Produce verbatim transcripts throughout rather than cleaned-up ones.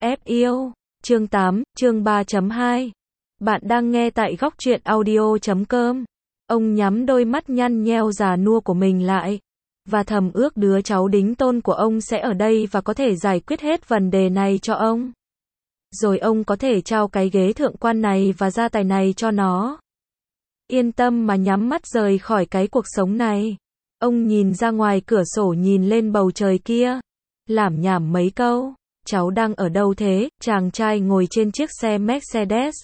ép yêu. Chương tám, chương ba chấm hai. Bạn đang nghe tại góc truyện audio chấm com. Ông nhắm đôi mắt nhăn nheo già nua của mình lại, và thầm ước đứa cháu đính tôn của ông sẽ ở đây và có thể giải quyết hết vấn đề này cho ông. Rồi ông có thể trao cái ghế thượng quan này và gia tài này cho nó. Yên tâm mà nhắm mắt rời khỏi cái cuộc sống này. Ông nhìn ra ngoài cửa sổ, nhìn lên bầu trời kia, lảm nhảm mấy câu. Cháu đang ở đâu thế? Chàng trai ngồi trên chiếc xe Mercedes,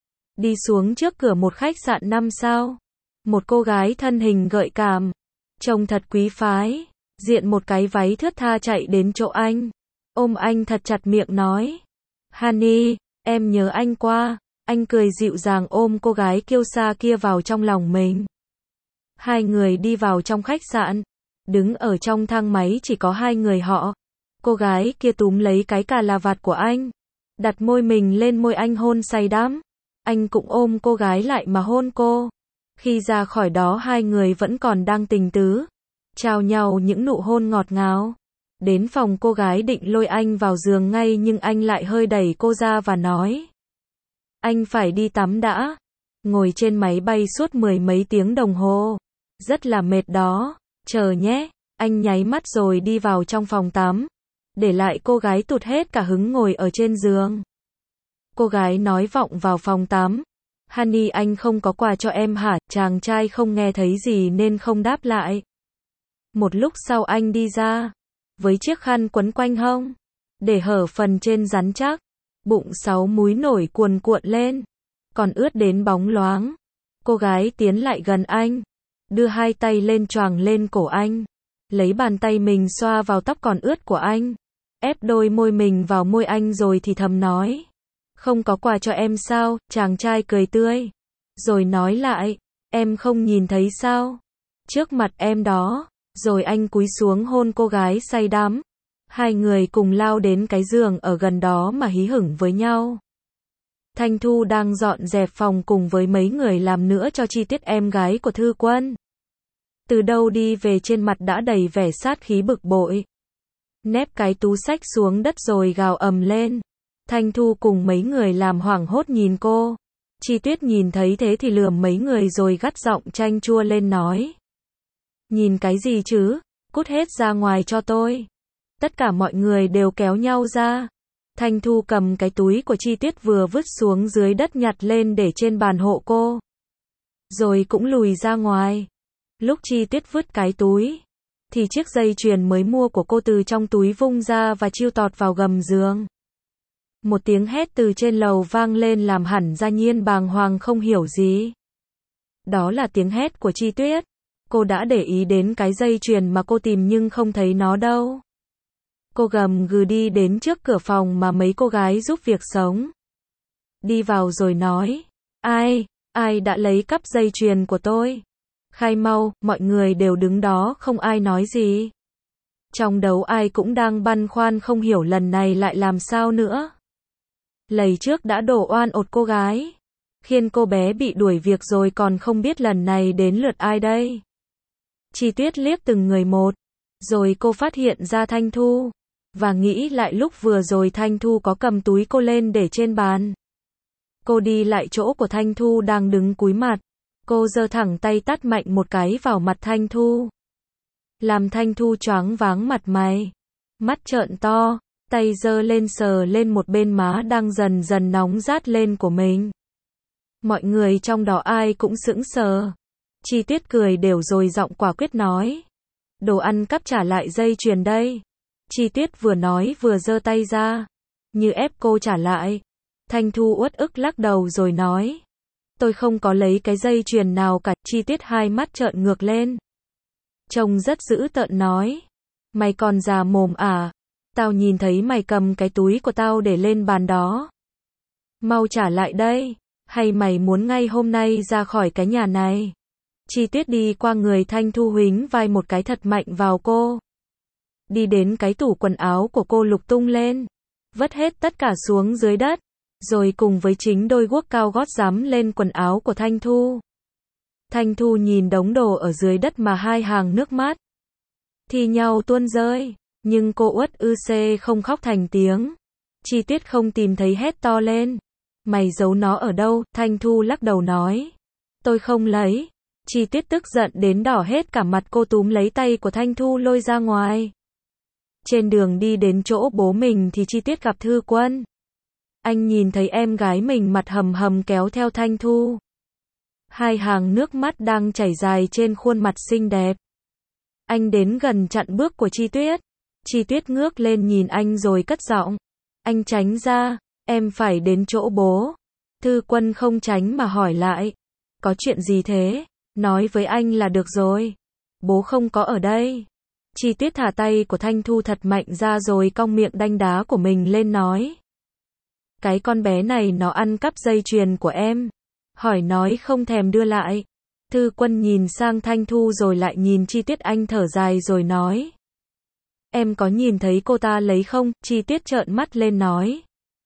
đi xuống trước cửa một khách sạn năm sao. Một cô gái thân hình gợi cảm, trông thật quý phái, diện một cái váy thướt tha chạy đến chỗ anh, ôm anh thật chặt, miệng nói: Honey, em nhớ anh quá. Anh cười dịu dàng ôm cô gái kiêu sa kia vào trong lòng mình. Hai người đi vào trong khách sạn. Đứng ở trong thang máy chỉ có hai người họ. Cô gái kia túm lấy cái cà là vạt của anh, đặt môi mình lên môi anh, hôn say đắm. Anh cũng ôm cô gái lại mà hôn cô. Khi ra khỏi đó hai người vẫn còn đang tình tứ, trao nhau những nụ hôn ngọt ngào. Đến phòng, cô gái định lôi anh vào giường ngay, nhưng anh lại hơi đẩy cô ra và nói: Anh phải đi tắm đã. Ngồi trên máy bay suốt mười mấy tiếng đồng hồ, rất là mệt đó. Chờ nhé. Anh nháy mắt rồi đi vào trong phòng tắm, để lại cô gái tụt hết cả hứng ngồi ở trên giường. Cô gái nói vọng vào phòng tắm: Honey, anh không có quà cho em hả? Chàng trai không nghe thấy gì nên không đáp lại. Một lúc sau anh đi ra, với chiếc khăn quấn quanh hông, để hở phần trên rắn chắc. Bụng sáu múi nổi cuồn cuộn lên, còn ướt đến bóng loáng. Cô gái tiến lại gần anh, đưa hai tay lên choàng lên cổ anh, lấy bàn tay mình xoa vào tóc còn ướt của anh, ép đôi môi mình vào môi anh rồi thì thầm nói: Không có quà cho em sao? Chàng trai cười tươi, rồi nói lại: Em không nhìn thấy sao? Trước mặt em đó. Rồi anh cúi xuống hôn cô gái say đắm. Hai người cùng lao đến cái giường ở gần đó mà hí hửng với nhau. Thanh Thu đang dọn dẹp phòng cùng với mấy người làm nữa cho Chi Tiết, em gái của Thư Quân. Từ đâu đi về, trên mặt đã đầy vẻ sát khí bực bội. Nép cái túi xách xuống đất rồi gào ầm lên. Thanh Thu cùng mấy người làm hoảng hốt nhìn cô. Chi Tiết nhìn thấy thế thì lườm mấy người rồi gắt giọng chanh chua lên nói: Nhìn cái gì chứ? Cút hết ra ngoài cho tôi. Tất cả mọi người đều kéo nhau ra. Thanh Thu cầm cái túi của Chi Tiết vừa vứt xuống dưới đất, nhặt lên để trên bàn hộ cô, rồi cũng lùi ra ngoài. Lúc Chi Tiết vứt cái túi, thì chiếc dây chuyền mới mua của cô từ trong túi vung ra và chiêu tọt vào gầm giường. Một tiếng hét từ trên lầu vang lên làm hẳn Gia Nhiên bàng hoàng không hiểu gì. Đó là tiếng hét của Chi Tuyết. Cô đã để ý đến cái dây chuyền mà cô tìm nhưng không thấy nó đâu. Cô gầm gừ đi đến trước cửa phòng mà mấy cô gái giúp việc sống. Đi vào rồi nói: Ai, ai đã lấy cắp dây chuyền của tôi? Khai mau. Mọi người đều đứng đó không ai nói gì. Trong đầu ai cũng đang băn khoăn không hiểu lần này lại làm sao nữa. Lầy trước đã đổ oan ột cô gái, khiến cô bé bị đuổi việc rồi, còn không biết lần này đến lượt ai đây. Chi Tiết liếc từng người một, rồi cô phát hiện ra Thanh Thu, và nghĩ lại lúc vừa rồi Thanh Thu có cầm túi cô lên để trên bàn. Cô đi lại chỗ của Thanh Thu đang đứng cúi mặt. Cô giơ thẳng tay tát mạnh một cái vào mặt Thanh Thu, làm Thanh Thu choáng váng mặt mày, mắt trợn to, tay giơ lên sờ lên một bên má đang dần dần nóng rát lên của mình. Mọi người trong đó ai cũng sững sờ. Chi Tiết cười đều rồi giọng quả quyết nói: Đồ ăn cắp, trả lại dây chuyền đây. Chi Tiết vừa nói vừa giơ tay ra, như ép cô trả lại. Thanh Thu uất ức lắc đầu rồi nói: Tôi không có lấy cái dây chuyền nào cả. Chi Tiết hai mắt trợn ngược lên, trông rất dữ tợn nói: Mày còn già mồm à? Tao nhìn thấy mày cầm cái túi của tao để lên bàn đó. Mau trả lại đây, hay mày muốn ngay hôm nay ra khỏi cái nhà này? Chi Tiết đi qua người Thanh Thu, huých vai một cái thật mạnh vào cô. Đi đến cái tủ quần áo của cô lục tung lên, vứt hết tất cả xuống dưới đất, rồi cùng với chính đôi guốc cao gót giẫm lên quần áo của Thanh Thu. Thanh Thu nhìn đống đồ ở dưới đất mà hai hàng nước mắt thi nhau tuôn rơi, nhưng cô uất ư xê không khóc thành tiếng, Chi Tiết không tìm thấy hét to lên. Mày giấu nó ở đâu? Thanh Thu lắc đầu nói. Tôi không lấy. Chi Tiết tức giận đến đỏ hết cả mặt, cô túm lấy tay của Thanh Thu lôi ra ngoài. Trên đường đi đến chỗ bố mình thì Chi Tiết gặp Thư Quân. Anh nhìn thấy em gái mình mặt hầm hầm kéo theo Thanh Thu. Hai hàng nước mắt đang chảy dài trên khuôn mặt xinh đẹp. Anh đến gần chặn bước của Chi Tuyết. Chi Tuyết ngước lên nhìn anh rồi cất giọng. Anh tránh ra, em phải đến chỗ bố. Thư Quân không tránh mà hỏi lại. Có chuyện gì thế? Nói với anh là được rồi. Bố không có ở đây. Chi Tiết thả tay của Thanh Thu thật mạnh ra rồi cong miệng đanh đá của mình lên nói. Cái con bé này nó ăn cắp dây chuyền của em. Hỏi nói không thèm đưa lại. Thư Quân nhìn sang Thanh Thu rồi lại nhìn Chi Tiết, anh thở dài rồi nói. Em có nhìn thấy cô ta lấy không? Chi Tiết trợn mắt lên nói.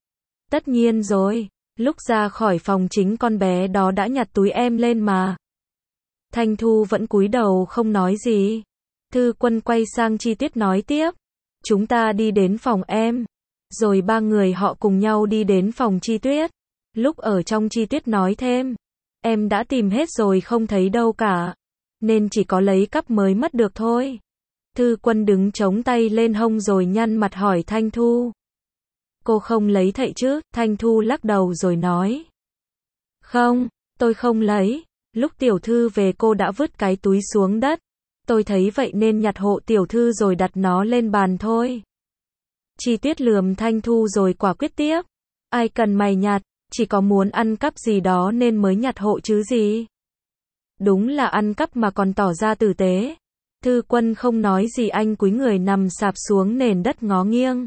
Tất nhiên rồi. Lúc ra khỏi phòng chính con bé đó đã nhặt túi em lên mà. Thanh Thu vẫn cúi đầu không nói gì. Thư Quân quay sang Chi Tiết nói tiếp. Chúng ta đi đến phòng em. Rồi ba người họ cùng nhau đi đến phòng Chi Tuyết. Lúc ở trong, Chi Tuyết nói thêm. Em đã tìm hết rồi không thấy đâu cả. Nên chỉ có lấy cắp mới mất được thôi. Thư Quân đứng chống tay lên hông rồi nhăn mặt hỏi Thanh Thu. Cô không lấy thậy chứ? Thanh Thu lắc đầu rồi nói. Không, tôi không lấy. Lúc tiểu thư về cô đã vứt cái túi xuống đất. Tôi thấy vậy nên nhặt hộ tiểu thư rồi đặt nó lên bàn thôi. Chi Tiết lườm Thanh Thu rồi quả quyết tiếp. Ai cần mày nhặt, chỉ có muốn ăn cắp gì đó nên mới nhặt hộ chứ gì. Đúng là ăn cắp mà còn tỏ ra tử tế. Thư Quân không nói gì, anh cúi người nằm sạp xuống nền đất ngó nghiêng.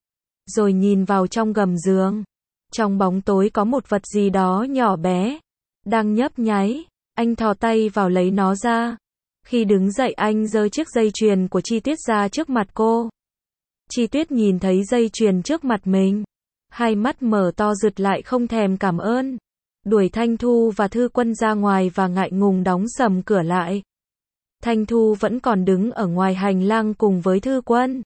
Rồi nhìn vào trong gầm giường. Trong bóng tối có một vật gì đó nhỏ bé. Đang nhấp nháy. Anh thò tay vào lấy nó ra. Khi đứng dậy anh giơ chiếc dây chuyền của Chi Tiết ra trước mặt cô. Chi Tuyết nhìn thấy dây chuyền trước mặt mình. Hai mắt mở to rực lại không thèm cảm ơn. Đuổi Thanh Thu và Thư Quân ra ngoài và ngại ngùng đóng sầm cửa lại. Thanh Thu vẫn còn đứng ở ngoài hành lang cùng với Thư Quân.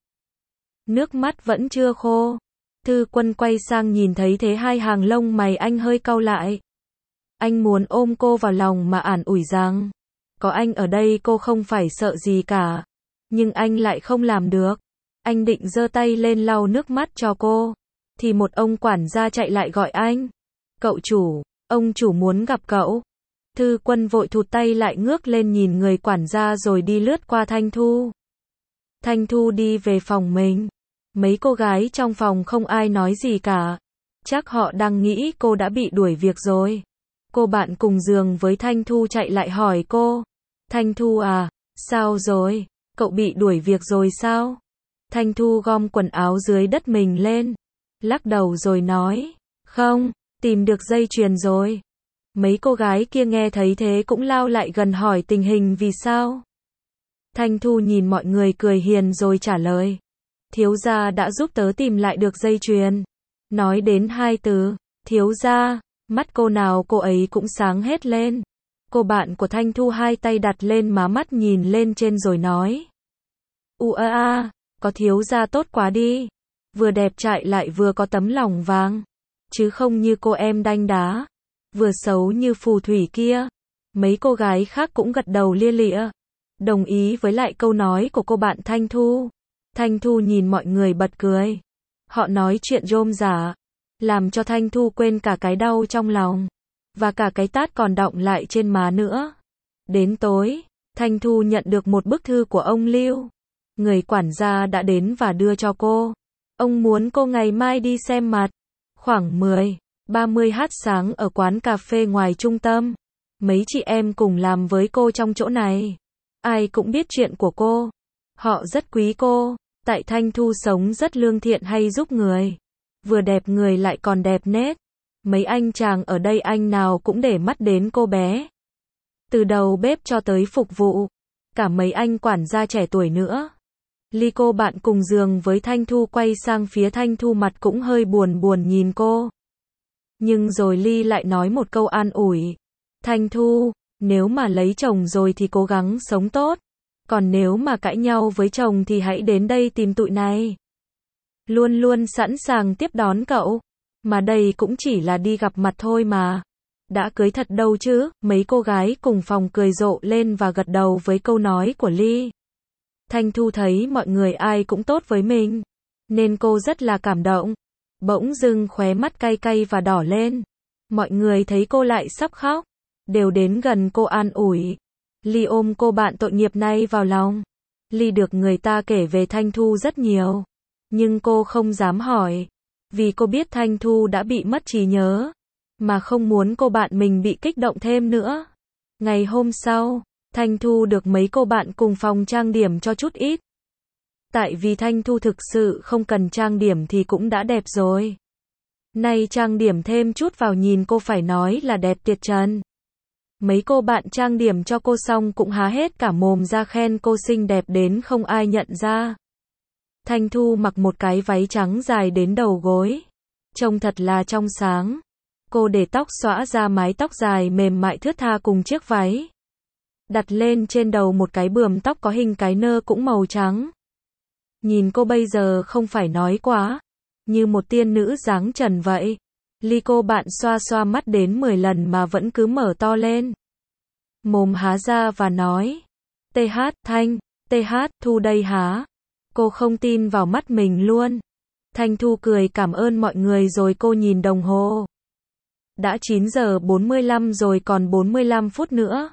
Nước mắt vẫn chưa khô. Thư Quân quay sang nhìn thấy thế hai hàng lông mày anh hơi cau lại. Anh muốn ôm cô vào lòng mà an ủi rằng. Có anh ở đây cô không phải sợ gì cả. Nhưng anh lại không làm được. Anh định giơ tay lên lau nước mắt cho cô. Thì một ông quản gia chạy lại gọi anh. Cậu chủ, ông chủ muốn gặp cậu. Thư Quân vội thụt tay lại ngước lên nhìn người quản gia rồi đi lướt qua Thanh Thu. Thanh Thu đi về phòng mình. Mấy cô gái trong phòng không ai nói gì cả. Chắc họ đang nghĩ cô đã bị đuổi việc rồi. Cô bạn cùng giường với Thanh Thu chạy lại hỏi cô. Thanh Thu à, sao rồi? Cậu bị đuổi việc rồi sao? Thanh Thu gom quần áo dưới đất mình lên. Lắc đầu rồi nói. Không, tìm được dây chuyền rồi. Mấy cô gái kia nghe thấy thế cũng lao lại gần hỏi tình hình vì sao. Thanh Thu nhìn mọi người cười hiền rồi trả lời. Thiếu gia đã giúp tớ tìm lại được dây chuyền. Nói đến hai từ, thiếu gia, mắt cô nào cô ấy cũng sáng hết lên. Cô bạn của Thanh Thu hai tay đặt lên má, mắt nhìn lên trên rồi nói. Ua a, có thiếu gia tốt quá đi. Vừa đẹp trai lại vừa có tấm lòng vàng. Chứ không như cô em đanh đá. Vừa xấu như phù thủy kia. Mấy cô gái khác cũng gật đầu lia lịa. Đồng ý với lại câu nói của cô bạn Thanh Thu. Thanh Thu nhìn mọi người bật cười. Họ nói chuyện rôm rả. Làm cho Thanh Thu quên cả cái đau trong lòng. Và cả cái tát còn đọng lại trên má nữa. Đến tối, Thanh Thu nhận được một bức thư của ông Lưu. Người quản gia đã đến và đưa cho cô. Ông muốn cô ngày mai đi xem mặt. Khoảng mười, ba mươi h sáng ở quán cà phê ngoài trung tâm. Mấy chị em cùng làm với cô trong chỗ này. Ai cũng biết chuyện của cô. Họ rất quý cô. Tại Thanh Thu sống rất lương thiện hay giúp người. Vừa đẹp người lại còn đẹp nết. Mấy anh chàng ở đây anh nào cũng để mắt đến cô bé. Từ đầu bếp cho tới phục vụ. Cả mấy anh quản gia trẻ tuổi nữa. Ly, cô bạn cùng giường với Thanh Thu, quay sang phía Thanh Thu, mặt cũng hơi buồn buồn nhìn cô. Nhưng rồi Ly lại nói một câu an ủi. Thanh Thu, nếu mà lấy chồng rồi thì cố gắng sống tốt. Còn nếu mà cãi nhau với chồng thì hãy đến đây tìm tụi này. Luôn luôn sẵn sàng tiếp đón cậu. Mà đây cũng chỉ là đi gặp mặt thôi mà. Đã cưới thật đâu chứ, mấy cô gái cùng phòng cười rộ lên và gật đầu với câu nói của Ly. Thanh Thu thấy mọi người ai cũng tốt với mình, nên cô rất là cảm động. Bỗng dưng khóe mắt cay cay và đỏ lên. Mọi người thấy cô lại sắp khóc, đều đến gần cô an ủi. Ly ôm cô bạn tội nghiệp này vào lòng. Ly được người ta kể về Thanh Thu rất nhiều, nhưng cô không dám hỏi, vì cô biết Thanh Thu đã bị mất trí nhớ, mà không muốn cô bạn mình bị kích động thêm nữa. Ngày hôm sau, Thanh Thu được mấy cô bạn cùng phòng trang điểm cho chút ít. Tại vì Thanh Thu thực sự không cần trang điểm thì cũng đã đẹp rồi. Nay trang điểm thêm chút vào nhìn cô phải nói là đẹp tuyệt trần. Mấy cô bạn trang điểm cho cô xong cũng há hết cả mồm ra khen cô xinh đẹp đến không ai nhận ra. Thanh Thu mặc một cái váy trắng dài đến đầu gối, trông thật là trong sáng. Cô để tóc xõa ra mái tóc dài mềm mại thướt tha cùng chiếc váy. Đặt lên trên đầu một cái bườm tóc có hình cái nơ cũng màu trắng. Nhìn cô bây giờ không phải nói quá, như một tiên nữ dáng trần vậy. Ly cô bạn xoa xoa mắt đến mười lần mà vẫn cứ mở to lên. Mồm há ra và nói, tê hát, Thanh, tê hát, Thu đây há. Cô không tin vào mắt mình luôn. Thanh Thu cười cảm ơn mọi người rồi cô nhìn đồng hồ. Đã chín giờ bốn mươi lăm rồi, còn bốn mươi lăm phút nữa.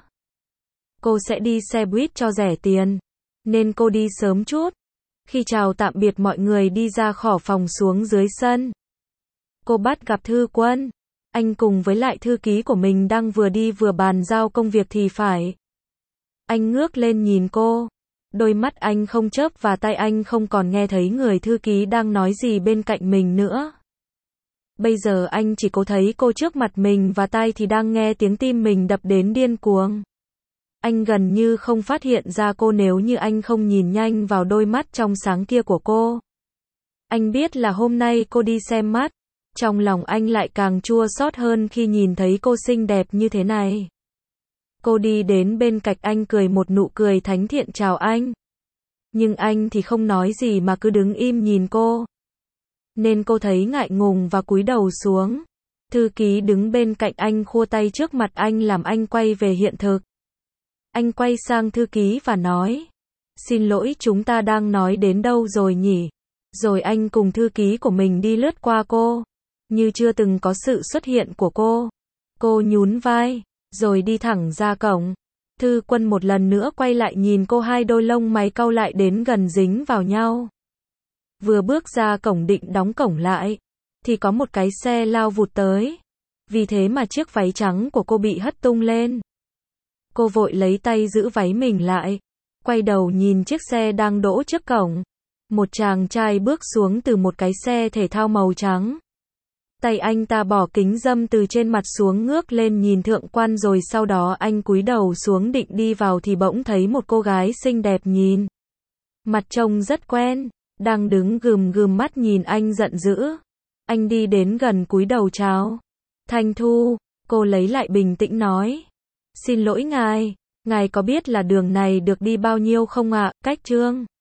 Cô sẽ đi xe buýt cho rẻ tiền, nên cô đi sớm chút. Khi chào tạm biệt mọi người đi ra khỏi phòng xuống dưới sân, cô bắt gặp Thư Quân. Anh cùng với lại thư ký của mình đang vừa đi vừa bàn giao công việc thì phải. Anh ngước lên nhìn cô. Đôi mắt anh không chớp và tai anh không còn nghe thấy người thư ký đang nói gì bên cạnh mình nữa. Bây giờ anh chỉ có thấy cô trước mặt mình và tai thì đang nghe tiếng tim mình đập đến điên cuồng. Anh gần như không phát hiện ra cô nếu như anh không nhìn nhanh vào đôi mắt trong sáng kia của cô. Anh biết là hôm nay cô đi xem mắt. Trong lòng anh lại càng chua xót hơn khi nhìn thấy cô xinh đẹp như thế này. Cô đi đến bên cạnh anh cười một nụ cười thánh thiện chào anh. Nhưng anh thì không nói gì mà cứ đứng im nhìn cô. Nên cô thấy ngại ngùng và cúi đầu xuống. Thư ký đứng bên cạnh anh khua tay trước mặt anh làm anh quay về hiện thực. Anh quay sang thư ký và nói, xin lỗi, chúng ta đang nói đến đâu rồi nhỉ? Rồi anh cùng thư ký của mình đi lướt qua cô, như chưa từng có sự xuất hiện của cô. Cô nhún vai, rồi đi thẳng ra cổng. Thư Quân một lần nữa quay lại nhìn cô, hai đôi lông mày cau lại đến gần dính vào nhau. Vừa bước ra cổng định đóng cổng lại, thì có một cái xe lao vụt tới. Vì thế mà chiếc váy trắng của cô bị hất tung lên. Cô vội lấy tay giữ váy mình lại, quay đầu nhìn chiếc xe đang đỗ trước cổng. Một chàng trai bước xuống từ một cái xe thể thao màu trắng. Tay anh ta bỏ kính râm từ trên mặt xuống ngước lên nhìn thượng quan, rồi sau đó anh cúi đầu xuống định đi vào thì bỗng thấy một cô gái xinh đẹp nhìn. Mặt trông rất quen, đang đứng gườm gườm mắt nhìn anh giận dữ. Anh đi đến gần cúi đầu chào. Thanh Thu, cô lấy lại bình tĩnh nói. Xin lỗi ngài, ngài có biết là đường này được đi bao nhiêu không ạ? Cách Trương